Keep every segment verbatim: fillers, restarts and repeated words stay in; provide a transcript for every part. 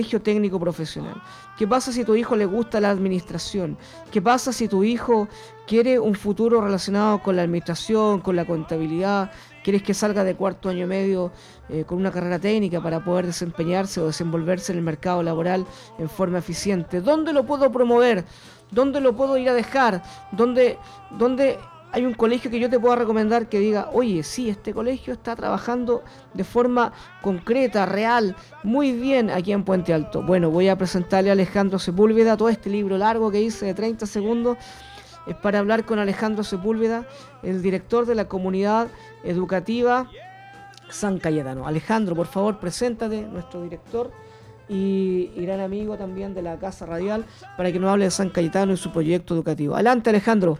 colegio técnico profesional? ¿Qué pasa si a tu hijo le gusta la administración? ¿Qué pasa si tu hijo quiere un futuro relacionado con la administración, con la contabilidad? ¿Quieres que salga de cuarto año medio eh, con una carrera técnica para poder desempeñarse o desenvolverse en el mercado laboral en forma eficiente? ¿Dónde lo puedo promover? ¿Dónde lo puedo ir a dejar? ¿Dónde, dónde hay un colegio que yo te pueda recomendar que diga, oye, sí, este colegio está trabajando de forma concreta, real, muy bien aquí en Puente Alto? Bueno, voy a presentarle a Alejandro Sepúlveda todo este libro largo que hice de treinta segundos. Es para hablar con Alejandro Sepúlveda, el director de la comunidad educativa San Cayetano. Alejandro, por favor, preséntate, nuestro director y, y gran amigo también de la Casa Radial, para que nos hable de San Cayetano y su proyecto educativo. Adelante, Alejandro.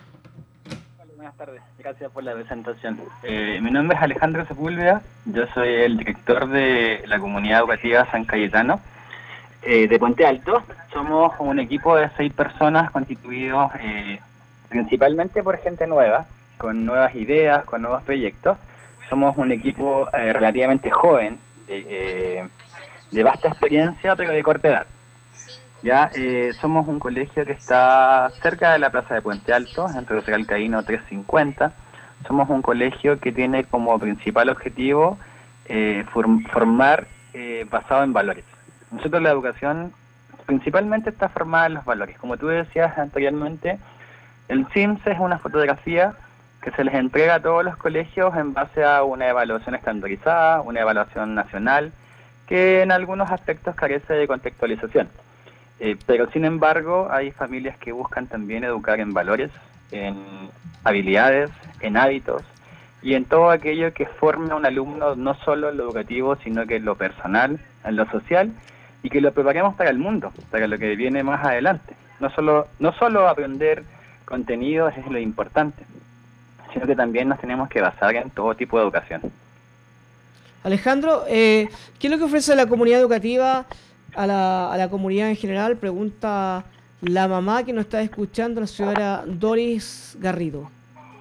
Buenas tardes, gracias por la presentación. Eh, mi nombre es Alejandro Sepúlveda, yo soy el director de la comunidad educativa San Cayetano eh, de Puente Alto. Somos un equipo de seis personas constituidos eh, principalmente por gente nueva, con nuevas ideas, con nuevos proyectos. Somos un equipo eh, relativamente joven, de, eh, de vasta experiencia, pero de corta edad. Ya eh, somos un colegio que está cerca de la plaza de Puente Alto, entre José Alcaíno trescientos cincuenta. Somos un colegio que tiene como principal objetivo eh, form formar eh, basado en valores. Nosotros la educación principalmente está formada en los valores. Como tú decías anteriormente, el C I M S es una fotografía que se les entrega a todos los colegios en base a una evaluación estandarizada, una evaluación nacional, que en algunos aspectos carece de contextualización. Eh, pero sin embargo hay familias que buscan también educar en valores, en habilidades, en hábitos y en todo aquello que forme a un alumno no solo en lo educativo, sino que en lo personal, en lo social, y que lo preparemos para el mundo, para lo que viene más adelante. No solo, no solo aprender contenidos es lo importante, sino que también nos tenemos que basar en todo tipo de educación. Alejandro, eh, ¿qué es lo que ofrece la comunidad educativa a la, a la comunidad en general? Pregunta la mamá que nos está escuchando, la señora Doris Garrido.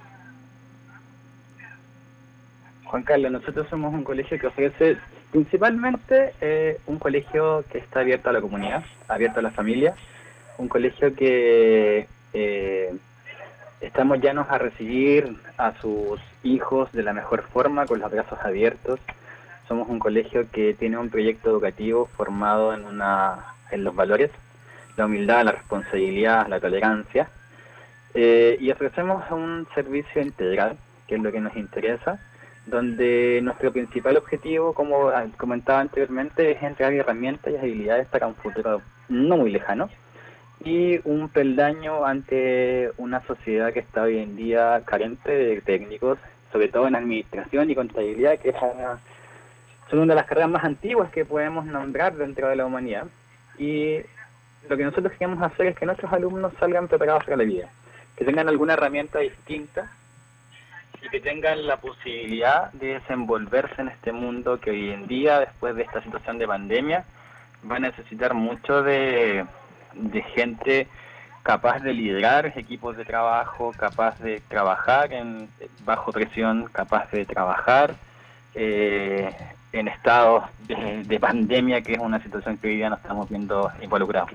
Juan Carlos, nosotros somos un colegio que ofrece principalmente eh, un colegio que está abierto a la comunidad, abierto a la familia, un colegio que eh, estamos llanos a recibir a sus hijos de la mejor forma, con los brazos abiertos. Somos un colegio que tiene un proyecto educativo formado en, una, en los valores, la humildad, la responsabilidad, la tolerancia, eh, y ofrecemos un servicio integral, que es lo que nos interesa, donde nuestro principal objetivo, como comentaba anteriormente, es entregar herramientas y habilidades para un futuro no muy lejano, y un peldaño ante una sociedad que está hoy en día carente de técnicos, sobre todo en administración y contabilidad, que es una, son una de las carreras más antiguas que podemos nombrar dentro de la humanidad. Y lo que nosotros queremos hacer es que nuestros alumnos salgan preparados para la vida, que tengan alguna herramienta distinta y que tengan la posibilidad de desenvolverse en este mundo que hoy en día, después de esta situación de pandemia, va a necesitar mucho de, de gente capaz de liderar equipos de trabajo, capaz de trabajar en bajo presión, capaz de trabajar eh, en estados de, de pandemia, que es una situación que hoy día nos estamos viendo involucrados.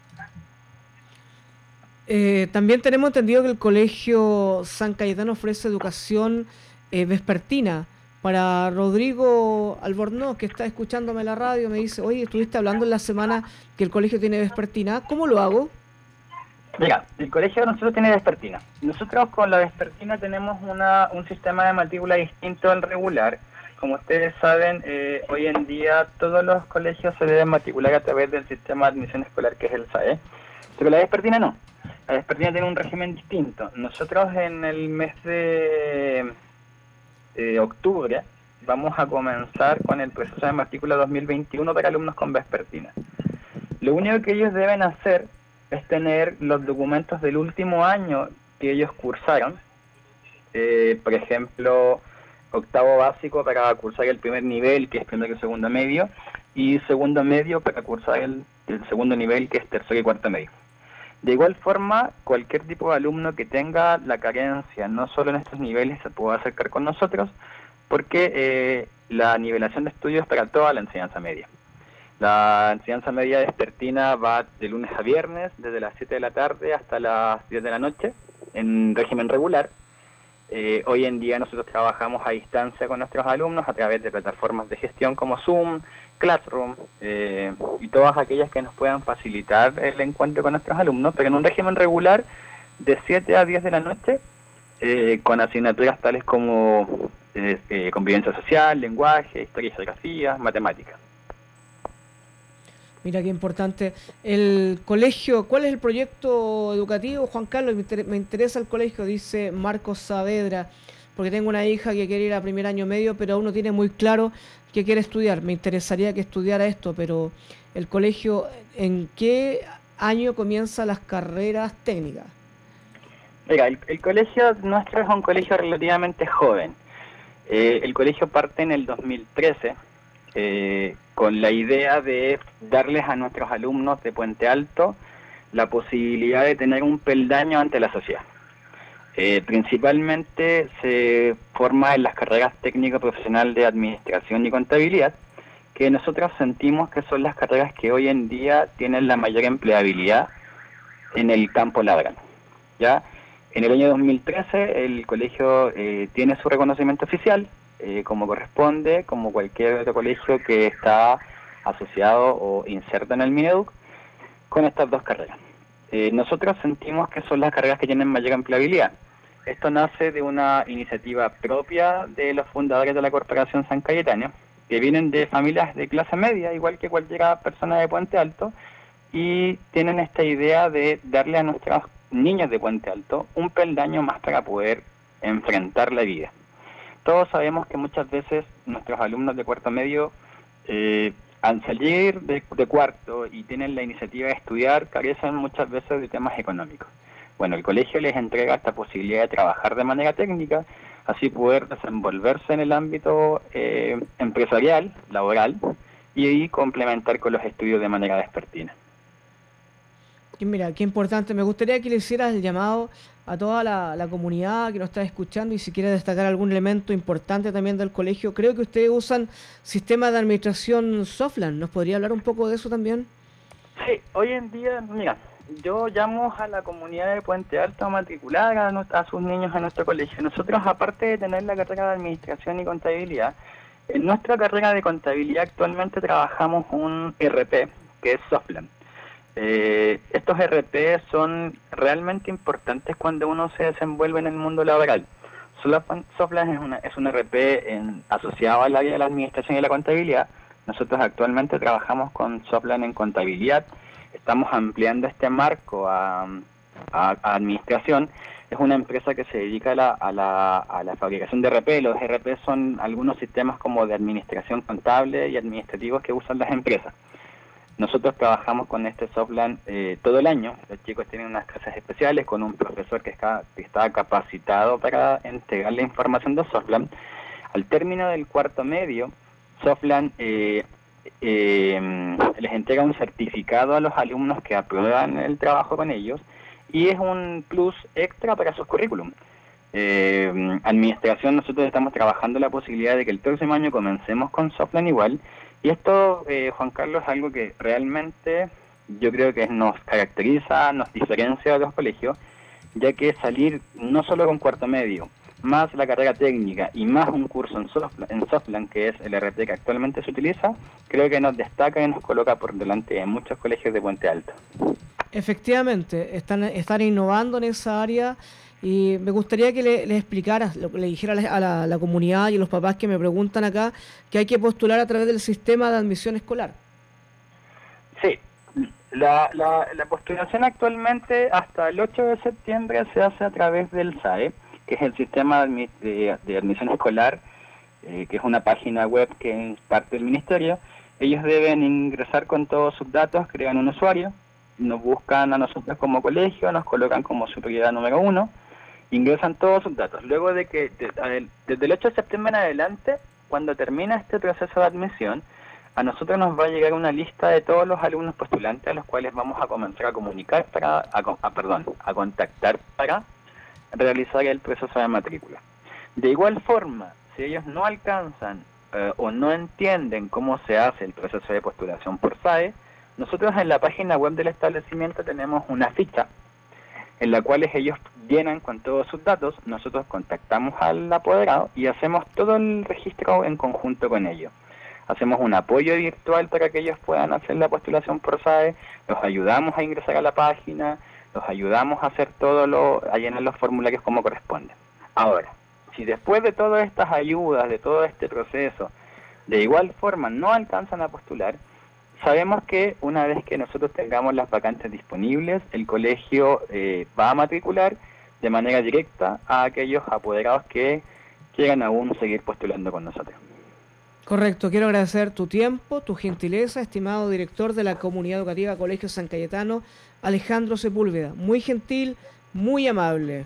Eh, también tenemos entendido que el Colegio San Cayetano ofrece educación eh, vespertina. Para Rodrigo Albornoz, que está escuchándome en la radio, me dice, oye, estuviste hablando en la semana que el colegio tiene vespertina. ¿Cómo lo hago? Mira, el colegio de nosotros tiene vespertina. Nosotros con la vespertina tenemos una, un sistema de matrícula distinto al regular. Como ustedes saben, eh, hoy en día todos los colegios se deben matricular a través del sistema de admisión escolar, que es el S A E. Pero la vespertina no. La vespertina tiene un régimen distinto. Nosotros en el mes de eh, octubre vamos a comenzar con el proceso de matrícula dos mil veintiuno para alumnos con vespertina. Lo único que ellos deben hacer es tener los documentos del último año que ellos cursaron, eh, por ejemplo, octavo básico para cursar el primer nivel, que es primero y segundo medio, y segundo medio para cursar el, el segundo nivel, que es tercero y cuarto medio. De igual forma, cualquier tipo de alumno que tenga la carencia, no solo en estos niveles, se puede acercar con nosotros, porque eh, la nivelación de estudios es para toda la enseñanza media. La enseñanza media vespertina va de lunes a viernes, desde las siete de la tarde hasta las diez de la noche, en régimen regular. Eh, hoy en día nosotros trabajamos a distancia con nuestros alumnos a través de plataformas de gestión como Zoom, Classroom eh, y todas aquellas que nos puedan facilitar el encuentro con nuestros alumnos, pero en un régimen regular de siete a diez de la noche, eh, con asignaturas tales como eh, eh, convivencia social, lenguaje, historia y geografía, matemáticas. Mira qué importante. El colegio, ¿cuál es el proyecto educativo, Juan Carlos? Me, inter me interesa el colegio, dice Marcos Saavedra, porque tengo una hija que quiere ir a primer año medio, pero aún no tiene muy claro qué quiere estudiar. Me interesaría que estudiara esto, pero el colegio, ¿en qué año comienzan las carreras técnicas? Mira, el, el colegio nuestro es un colegio relativamente joven. Eh, el colegio parte en el dos mil trece, eh, con la idea de darles a nuestros alumnos de Puente Alto la posibilidad de tener un peldaño ante la sociedad. Eh, principalmente se forma en las carreras técnico-profesional de administración y contabilidad, que nosotros sentimos que son las carreras que hoy en día tienen la mayor empleabilidad en el campo laboral. ¿Ya? En el año dos mil trece el colegio eh, tiene su reconocimiento oficial, eh, como corresponde, como cualquier otro colegio que está asociado o inserto en el Mineduc, con estas dos carreras. Eh, nosotros sentimos que son las carreras que tienen mayor empleabilidad. Esto nace de una iniciativa propia de los fundadores de la Corporación San Cayetano, que vienen de familias de clase media, igual que cualquier persona de Puente Alto, y tienen esta idea de darle a nuestros niños de Puente Alto un peldaño más para poder enfrentar la vida. Todos sabemos que muchas veces nuestros alumnos de cuarto medio, eh, al salir de, de cuarto y tienen la iniciativa de estudiar, carecen muchas veces de temas económicos. Bueno, el colegio les entrega esta posibilidad de trabajar de manera técnica, así poder desenvolverse en el ámbito eh, empresarial, laboral, y ahí complementar con los estudios de manera vespertina. Mira, qué importante. Me gustaría que le hicieras el llamado a toda la, la comunidad que nos está escuchando y si quiere destacar algún elemento importante también del colegio. Creo que ustedes usan sistemas de administración Softland. ¿Nos podría hablar un poco de eso también? Sí, hoy en día, mira, yo llamo a la comunidad de Puente Alto a matricular a, no, a sus niños a nuestro colegio. Nosotros, aparte de tener la carrera de administración y contabilidad, en nuestra carrera de contabilidad actualmente trabajamos un R P, que es Softland. Eh, estos R P son realmente importantes cuando uno se desenvuelve en el mundo laboral. Softland es, una, es un R P en, asociado al área de la administración y la contabilidad. Nosotros actualmente trabajamos con Softland en contabilidad. Estamos ampliando este marco a, a, a administración. Es una empresa que se dedica a la, a, la, a la fabricación de R P. Los R P son algunos sistemas como de administración contable y administrativos que usan las empresas. Nosotros trabajamos con este Softland eh, todo el año. Los chicos tienen unas clases especiales con un profesor que está, que está capacitado para entregar la información de Softland. Al término del cuarto medio, Softland eh, eh, les entrega un certificado a los alumnos que aprueban el trabajo con ellos y es un plus extra para sus currículum. Eh, administración, nosotros estamos trabajando la posibilidad de que el próximo año comencemos con Softland igual. Y esto, eh, Juan Carlos, es algo que realmente yo creo que nos caracteriza, nos diferencia de los colegios, ya que salir no solo con cuarto medio, más la carrera técnica y más un curso en Softland, en Softland, que es el R P que actualmente se utiliza, creo que nos destaca y nos coloca por delante de muchos colegios de Puente Alto. Efectivamente, están, están innovando en esa área. Y me gustaría que le, le explicaras, le, le dijeras a, la, a la comunidad y a los papás que me preguntan acá que hay que postular a través del sistema de admisión escolar. Sí, la, la, la postulación actualmente hasta el ocho de septiembre se hace a través del S A E, que es el sistema de, de, de admisión escolar, eh, que es una página web que es parte del ministerio. Ellos deben ingresar con todos sus datos, crean un usuario, nos buscan a nosotros como colegio, nos colocan como su prioridad número uno, ingresan todos sus datos. Luego de que, de, desde el ocho de septiembre en adelante, cuando termina este proceso de admisión, a nosotros nos va a llegar una lista de todos los alumnos postulantes a los cuales vamos a comenzar a comunicar, para, a, a, perdón, a contactar para realizar el proceso de matrícula. De igual forma, si ellos no alcanzan eh, o no entienden cómo se hace el proceso de postulación por S A E, nosotros en la página web del establecimiento tenemos una ficha en la cual ellos llenan con todos sus datos, nosotros contactamos al apoderado y hacemos todo el registro en conjunto con ellos. Hacemos un apoyo virtual para que ellos puedan hacer la postulación por S A E, los ayudamos a ingresar a la página, los ayudamos a hacer todo lo, a llenar los formularios como corresponde. Ahora, si después de todas estas ayudas, de todo este proceso, de igual forma no alcanzan a postular, sabemos que una vez que nosotros tengamos las vacantes disponibles, el colegio eh, va a matricular de manera directa a aquellos apoderados que quieran aún seguir postulando con nosotros. Correcto, quiero agradecer tu tiempo, tu gentileza, estimado director de la Comunidad Educativa Colegio San Cayetano, Alejandro Sepúlveda. Muy gentil, muy amable.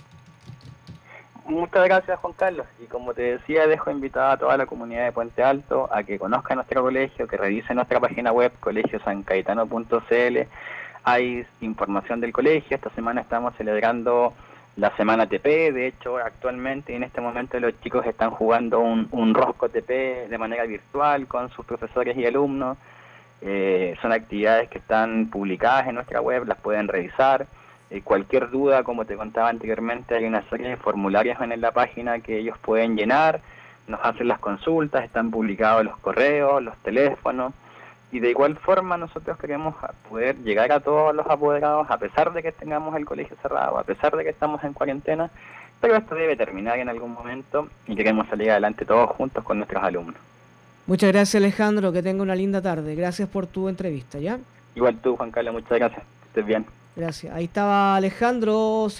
Muchas gracias, Juan Carlos. Y como te decía, dejo invitada a toda la comunidad de Puente Alto a que conozca nuestro colegio, que revise nuestra página web, colegio san cayetano punto c l. Hay información del colegio. Esta semana estamos celebrando la semana T P. De hecho, actualmente, en este momento, los chicos están jugando un, un rosco T P de manera virtual con sus profesores y alumnos. Eh, son actividades que están publicadas en nuestra web, las pueden revisar. Eh, cualquier duda, como te contaba anteriormente, hay una serie de formularios en la página que ellos pueden llenar, nos hacen las consultas, están publicados los correos, los teléfonos, y de igual forma nosotros queremos poder llegar a todos los apoderados, a pesar de que tengamos el colegio cerrado, a pesar de que estamos en cuarentena, pero esto debe terminar en algún momento y queremos salir adelante todos juntos con nuestros alumnos. Muchas gracias, Alejandro, que tenga una linda tarde. Gracias por tu entrevista, ¿ya? Igual tú, Juan Carlos, muchas gracias. Que estés bien. Gracias. Ahí estaba Alejandro